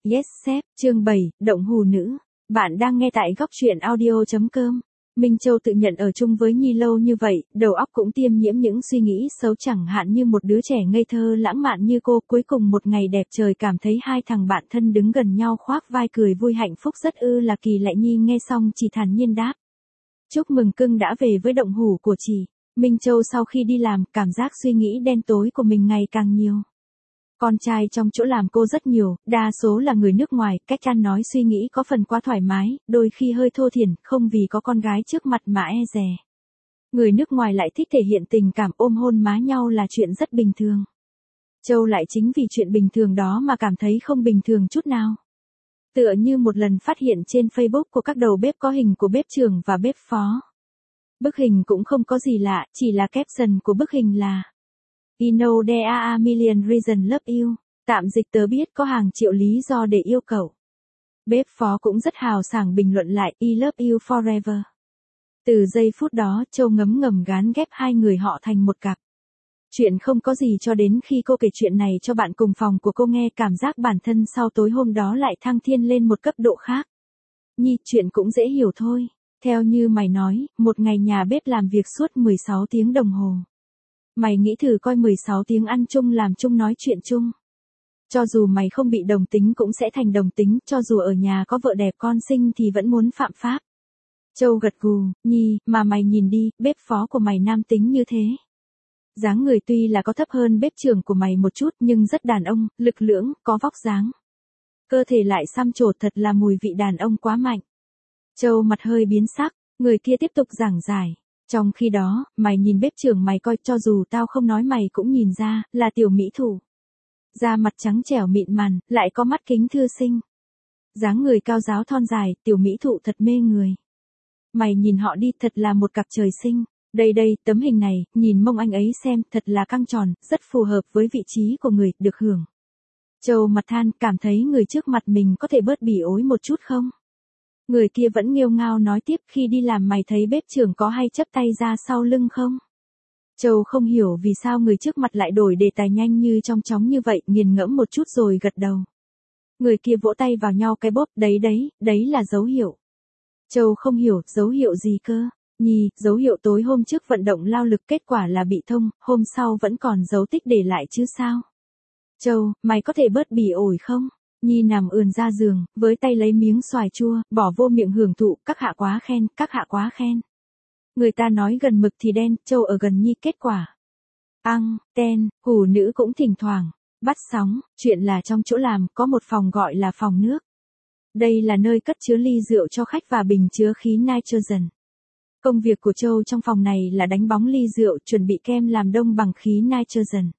Yes sếp, chương 7, động hù nữ. Bạn đang nghe tại góc truyện audio.com. Minh Châu tự nhận ở chung với Nhi lâu như vậy, đầu óc cũng tiêm nhiễm những suy nghĩ xấu, chẳng hạn như một đứa trẻ ngây thơ lãng mạn như cô. Cuối cùng một ngày đẹp trời cảm thấy hai thằng bạn thân đứng gần nhau khoác vai cười vui hạnh phúc rất là kỳ lạ. Nhi nghe xong chỉ thản nhiên đáp: chúc mừng cưng đã về với động hủ của chị. Minh Châu sau khi đi làm, cảm giác suy nghĩ đen tối của mình ngày càng nhiều. Con trai trong chỗ làm cô rất nhiều, đa số là người nước ngoài, cách ăn nói suy nghĩ có phần quá thoải mái, đôi khi hơi thô thiển, không vì có con gái trước mặt mà e dè. Người nước ngoài lại thích thể hiện tình cảm, ôm hôn má nhau là chuyện rất bình thường. Châu lại chính vì chuyện bình thường đó mà cảm thấy không bình thường chút nào. Tựa như một lần phát hiện trên Facebook của các đầu bếp có hình của bếp trưởng và bếp phó. Bức hình cũng không có gì lạ, chỉ là caption của bức hình là "You know there are a million reasons love you." Tạm dịch tớ biết có hàng triệu lý do để yêu cậu. Bếp phó cũng rất hào sảng bình luận lại "I love you forever." Từ giây phút đó, Châu ngấm ngầm gán ghép hai người họ thành một cặp. Chuyện không có gì cho đến khi cô kể chuyện này cho bạn cùng phòng của cô nghe, cảm giác bản thân sau tối hôm đó lại thăng thiên lên một cấp độ khác. Nhi, chuyện cũng dễ hiểu thôi. Theo như mày nói, một ngày nhà bếp làm việc suốt 16 tiếng đồng hồ. Mày nghĩ thử coi 16 tiếng ăn chung làm chung nói chuyện chung. Cho dù mày không bị đồng tính cũng sẽ thành đồng tính, cho dù ở nhà có vợ đẹp con xinh thì vẫn muốn phạm pháp. Châu gật gù, Nhi, mà mày nhìn đi, bếp phó của mày nam tính như thế. Dáng người tuy là có thấp hơn bếp trưởng của mày một chút nhưng rất đàn ông, lực lưỡng, có vóc dáng. Cơ thể lại xăm trổ, thật là mùi vị đàn ông quá mạnh. Châu mặt hơi biến sắc, người kia tiếp tục giảng giải. Trong khi đó, mày nhìn bếp trưởng mày coi, cho dù tao không nói mày cũng nhìn ra, là tiểu mỹ thủ. Da mặt trắng trẻo mịn màng, lại có mắt kính thư sinh. Dáng người cao ráo thon dài, tiểu mỹ thụ thật mê người. Mày nhìn họ đi, thật là một cặp trời sinh. Đây, tấm hình này, nhìn mông anh ấy xem, thật là căng tròn, rất phù hợp với vị trí của người, được hưởng. Châu mặt than, cảm thấy người trước mặt mình có thể bớt bỉ ối một chút không? Người kia vẫn nghêu ngao nói tiếp, khi đi làm mày thấy bếp trưởng có hay chắp tay ra sau lưng không? Châu không hiểu vì sao người trước mặt lại đổi đề tài nhanh như trong chóng như vậy, nghiền ngẫm một chút rồi gật đầu. Người kia vỗ tay vào nhau cái bóp, đấy là dấu hiệu. Châu không hiểu, dấu hiệu gì cơ? Nhi, dấu hiệu tối hôm trước vận động lao lực kết quả là bị thông, hôm sau vẫn còn dấu tích để lại chứ sao? Châu, mày có thể bớt bỉ ổi không? Nhi nằm ườn ra giường, với tay lấy miếng xoài chua, bỏ vô miệng hưởng thụ, các hạ quá khen, các hạ quá khen. Người ta nói gần mực thì đen, Châu ở gần Nhi kết quả. Ten, hủ nữ cũng thỉnh thoảng bắt sóng, chuyện là trong chỗ làm có một phòng gọi là phòng nước. Đây là nơi cất chứa ly rượu cho khách và bình chứa khí nitrogen. Công việc của Châu trong phòng này là đánh bóng ly rượu, chuẩn bị kem làm đông bằng khí nitrogen.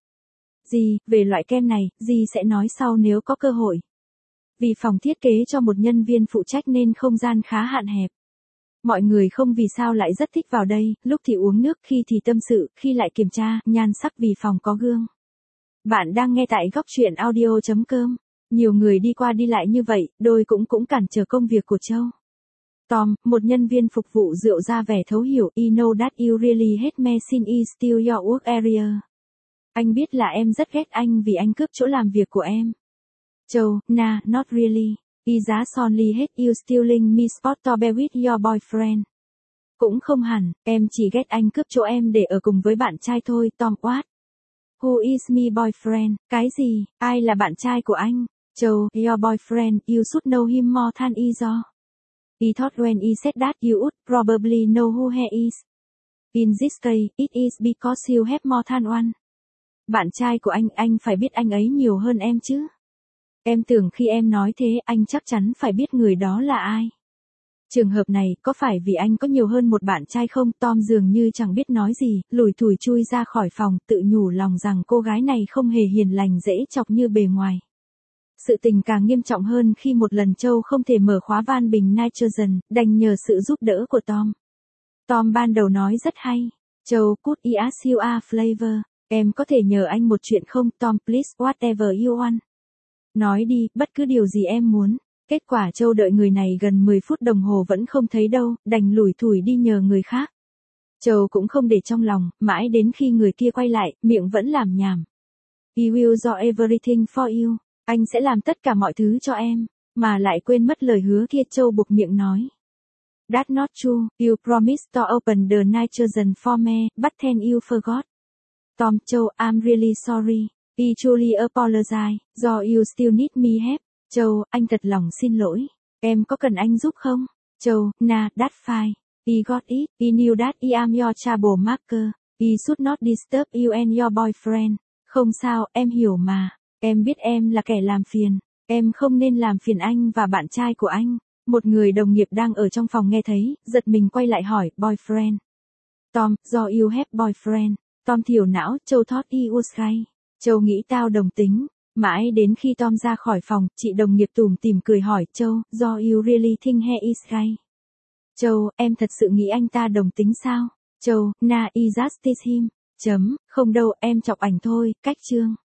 Về loại kem này, sẽ nói sau nếu có cơ hội. Vì phòng thiết kế cho một nhân viên phụ trách nên không gian khá hạn hẹp. Mọi người không vì sao lại rất thích vào đây, lúc thì uống nước, khi thì tâm sự, khi lại kiểm tra, nhan sắc vì phòng có gương. Bạn đang nghe tại góc truyện audio.com. Nhiều người đi qua đi lại như vậy, đôi cũng cản trở công việc của Châu. Tom, một nhân viên phục vụ rượu ra vẻ thấu hiểu, I know that you really hate me since I steal your work area. Anh biết là em rất ghét anh vì anh cướp chỗ làm việc của em. Châu, nah, not really. I just only hate you stealing me spot to be with your boyfriend. Cũng không hẳn, em chỉ ghét anh cướp chỗ em để ở cùng với bạn trai thôi. Tom, what? Who is me boyfriend? Cái gì? Ai là bạn trai của anh? Châu, your boyfriend, you should know him more than I do. I thought when I said that you would probably know who he is. In this case, it is because you have more than one. Bạn trai của anh phải biết anh ấy nhiều hơn em chứ. Em tưởng khi em nói thế, anh chắc chắn phải biết người đó là ai. Trường hợp này, có phải vì anh có nhiều hơn một bạn trai không? Tom dường như chẳng biết nói gì, lủi thủi chui ra khỏi phòng, tự nhủ lòng rằng cô gái này không hề hiền lành dễ chọc như bề ngoài. Sự tình càng nghiêm trọng hơn khi một lần Châu không thể mở khóa van bình nitrogen, đành nhờ sự giúp đỡ của Tom. Tom ban đầu nói rất hay. Châu, could I ask you a favor? Em có thể nhờ anh một chuyện không? Tom, please, whatever you want. Nói đi, bất cứ điều gì em muốn. Kết quả Châu đợi người này gần 10 phút đồng hồ vẫn không thấy đâu, đành lủi thủi đi nhờ người khác. Châu cũng không để trong lòng, mãi đến khi người kia quay lại, miệng vẫn làm nhảm. I will do everything for you. Anh sẽ làm tất cả mọi thứ cho em, mà lại quên mất lời hứa kia. Châu buộc miệng nói. That's not true, you promised to open the nitrogen for me, but then you forgot. Tom, Châu, I'm really sorry. I truly apologize, do you still need me help. Châu, anh thật lòng xin lỗi. Em có cần anh giúp không? Châu, nah, that's fine. I got it. I knew that I am your troublemaker. I should not disturb you and your boyfriend. Không sao, em hiểu mà. Em biết em là kẻ làm phiền. Em không nên làm phiền anh và bạn trai của anh. Một người đồng nghiệp đang ở trong phòng nghe thấy, giật mình quay lại hỏi, boyfriend. Tom, do you have boyfriend. Tom thiểu não, Châu thought he was gay. Châu nghĩ tao đồng tính. Mãi đến khi Tom ra khỏi phòng, chị đồng nghiệp tủm tỉm cười hỏi, Châu, do you really think he is gay. Châu, em thật sự nghĩ anh ta đồng tính sao? Châu, nah, I just tease him. Không đâu, em chọc ảnh thôi. Cách chương.